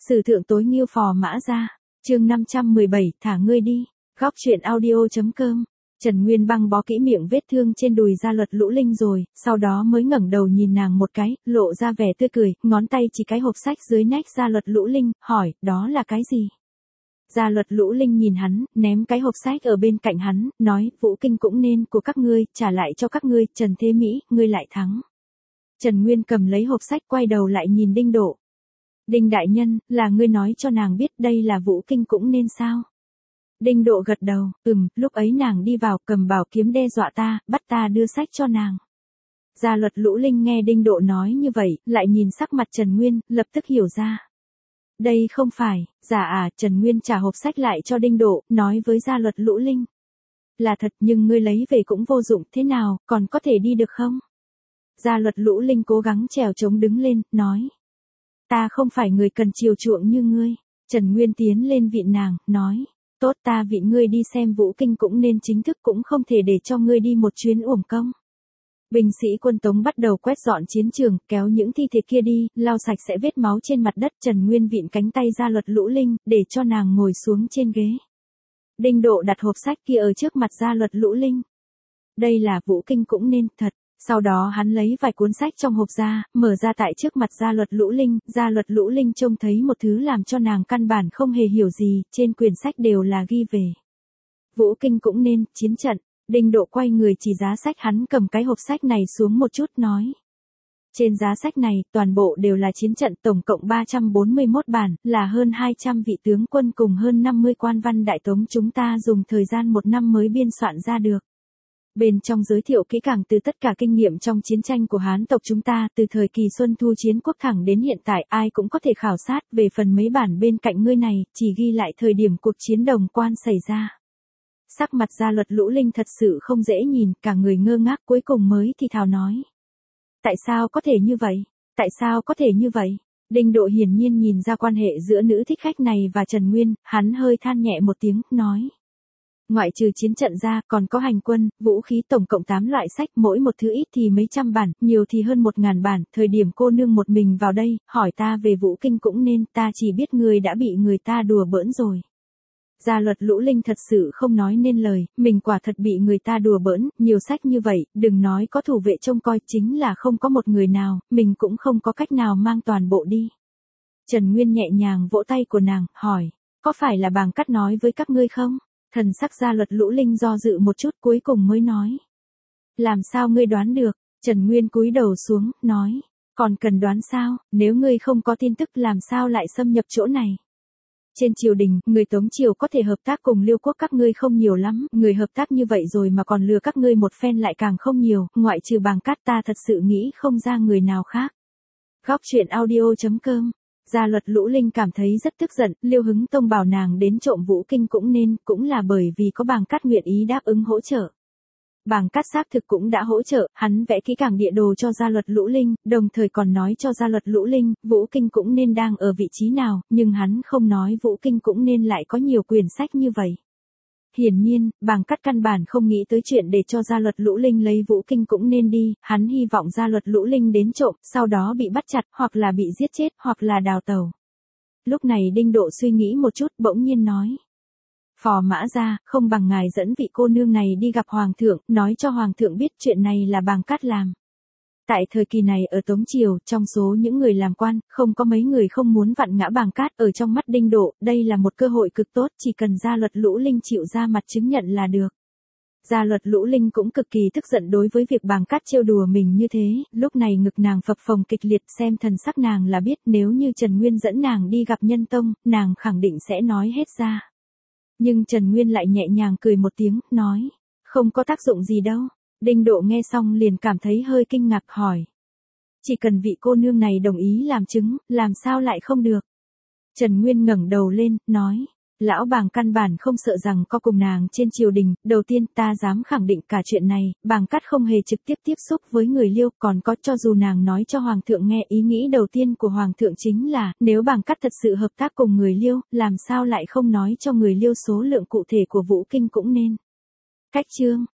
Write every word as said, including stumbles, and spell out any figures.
Sử thượng tối nghiêu phò mã ra. Chương năm trăm mười bảy, thả ngươi đi. Góc truyện audio.com. Trần Nguyên băng bó kỹ miệng vết thương trên đùi Gia Luật Lũ Linh rồi, sau đó mới ngẩng đầu nhìn nàng một cái, lộ ra vẻ tươi cười, ngón tay chỉ cái hộp sách dưới nách Gia Luật Lũ Linh, hỏi, đó là cái gì? Gia Luật Lũ Linh nhìn hắn, ném cái hộp sách ở bên cạnh hắn, nói, vũ kinh cũng nên của các ngươi, trả lại cho các ngươi, Trần Thế Mỹ, ngươi lại thắng. Trần Nguyên cầm lấy hộp sách quay đầu lại nhìn Đinh Độ. Đinh đại nhân, là ngươi nói cho nàng biết đây là vũ kinh cũng nên sao? Đinh Độ gật đầu, ừm, lúc ấy nàng đi vào cầm bảo kiếm đe dọa ta, bắt ta đưa sách cho nàng. Gia Luật Lũ Linh nghe Đinh Độ nói như vậy, lại nhìn sắc mặt Trần Nguyên, lập tức hiểu ra. Đây không phải, giả à, Trần Nguyên trả hộp sách lại cho Đinh Độ, nói với Gia Luật Lũ Linh. Là thật nhưng ngươi lấy về cũng vô dụng, thế nào, còn có thể đi được không? Gia Luật Lũ Linh cố gắng trèo chống đứng lên, nói. Ta không phải người cần chiều chuộng như ngươi. Trần Nguyên tiến lên vịn nàng, nói. Tốt ta vịn ngươi đi xem vũ kinh cũng nên chính thức cũng không thể để cho ngươi đi một chuyến uổng công. Binh sĩ quân Tống bắt đầu quét dọn chiến trường, kéo những thi thể kia đi, lau sạch sẽ vết máu trên mặt đất. Trần Nguyên vịn cánh tay Gia Luật Lũ Linh, để cho nàng ngồi xuống trên ghế. Đinh Độ đặt hộp sách kia ở trước mặt Gia Luật Lũ Linh. Đây là vũ kinh cũng nên, thật. Sau đó hắn lấy vài cuốn sách trong hộp ra, mở ra tại trước mặt Gia Luật Lũ Linh, Gia Luật Lũ Linh trông thấy một thứ làm cho nàng căn bản không hề hiểu gì, trên quyển sách đều là ghi về. Vũ kinh cũng nên, chiến trận. Đinh Độ quay người chỉ giá sách, hắn cầm cái hộp sách này xuống một chút nói. Trên giá sách này, toàn bộ đều là chiến trận, tổng cộng ba trăm bốn mươi mốt bản, là hơn hai trăm vị tướng quân cùng hơn năm mươi quan văn đại tống chúng ta dùng thời gian một năm mới biên soạn ra được. Bên trong giới thiệu kỹ càng từ tất cả kinh nghiệm trong chiến tranh của Hán tộc chúng ta, từ thời kỳ Xuân Thu chiến quốc thẳng đến hiện tại, ai cũng có thể khảo sát. Về phần mấy bản bên cạnh ngươi này, chỉ ghi lại thời điểm cuộc chiến Đồng Quan xảy ra. Sắc mặt Gia Luật Lũ Linh thật sự không dễ nhìn, cả người ngơ ngác, cuối cùng mới thì thào nói. Tại sao có thể như vậy? Tại sao có thể như vậy? Đinh Độ hiển nhiên nhìn ra quan hệ giữa nữ thích khách này và Trần Nguyên, hắn hơi than nhẹ một tiếng, nói. Ngoại trừ chiến trận ra, còn có hành quân, vũ khí, tổng cộng tám loại sách, mỗi một thứ ít thì mấy trăm bản, nhiều thì hơn một ngàn bản. Thời điểm cô nương một mình vào đây, hỏi ta về vũ kinh cũng nên, ta chỉ biết người đã bị người ta đùa bỡn rồi. Gia Luật Lũ Linh thật sự không nói nên lời, mình quả thật bị người ta đùa bỡn, nhiều sách như vậy, đừng nói có thủ vệ trông coi, chính là không có một người nào, mình cũng không có cách nào mang toàn bộ đi. Trần Nguyên nhẹ nhàng vỗ tay của nàng, hỏi, có phải là Bàng Cát nói với các ngươi không? Thần sắc Gia Luật Lũ Linh do dự một chút, cuối cùng mới nói. Làm sao ngươi đoán được? Trần Nguyên cúi đầu xuống, nói. Còn cần đoán sao, nếu ngươi không có tin tức làm sao lại xâm nhập chỗ này? Trên triều đình, người Tống triều có thể hợp tác cùng Liêu quốc các ngươi không nhiều lắm, người hợp tác như vậy rồi mà còn lừa các ngươi một phen lại càng không nhiều, ngoại trừ Bàng Cát ta thật sự nghĩ không ra người nào khác. Góc truyện audio.com. Gia Luật Lũ Linh cảm thấy rất tức giận, Liêu Hứng Tông bảo nàng đến trộm vũ kinh cũng nên, cũng là bởi vì có Bàng Cát nguyện ý đáp ứng hỗ trợ. Bàng Cát xác thực cũng đã hỗ trợ, hắn vẽ kỹ càng địa đồ cho Gia Luật Lũ Linh, đồng thời còn nói cho Gia Luật Lũ Linh, vũ kinh cũng nên đang ở vị trí nào, nhưng hắn không nói vũ kinh cũng nên lại có nhiều quyển sách như vậy. Hiển nhiên, Bàng Cát căn bản không nghĩ tới chuyện để cho Gia Luật Lũ Linh lấy vũ kinh cũng nên đi, hắn hy vọng Gia Luật Lũ Linh đến trộm, sau đó bị bắt chặt, hoặc là bị giết chết, hoặc là đào tẩu. Lúc này Đinh Độ suy nghĩ một chút, bỗng nhiên nói. Phò mã ra, không bằng ngài dẫn vị cô nương này đi gặp Hoàng thượng, nói cho Hoàng thượng biết chuyện này là Bàng Cát làm. Tại thời kỳ này ở Tống Triều, trong số những người làm quan, không có mấy người không muốn vặn ngã Bàng Cát. Ở trong mắt Đinh Độ, đây là một cơ hội cực tốt, chỉ cần Gia Luật Lũ Linh chịu ra mặt chứng nhận là được. Gia Luật Lũ Linh cũng cực kỳ tức giận đối với việc Bàng Cát trêu đùa mình như thế, lúc này ngực nàng phập phồng kịch liệt, xem thần sắc nàng là biết nếu như Trần Nguyên dẫn nàng đi gặp Nhân Tông, nàng khẳng định sẽ nói hết ra. Nhưng Trần Nguyên lại nhẹ nhàng cười một tiếng, nói, không có tác dụng gì đâu. Đinh Độ nghe xong liền cảm thấy hơi kinh ngạc, hỏi. Chỉ cần vị cô nương này đồng ý làm chứng, làm sao lại không được? Trần Nguyên ngẩng đầu lên, nói, lão Bàng căn bản không sợ rằng có cùng nàng trên triều đình, đầu tiên ta dám khẳng định cả chuyện này, Bàng Cát không hề trực tiếp tiếp xúc với người Liêu, còn có cho dù nàng nói cho Hoàng thượng nghe, ý nghĩ đầu tiên của Hoàng thượng chính là, nếu Bàng Cát thật sự hợp tác cùng người Liêu, làm sao lại không nói cho người Liêu số lượng cụ thể của vũ kinh cũng nên. Cách chương.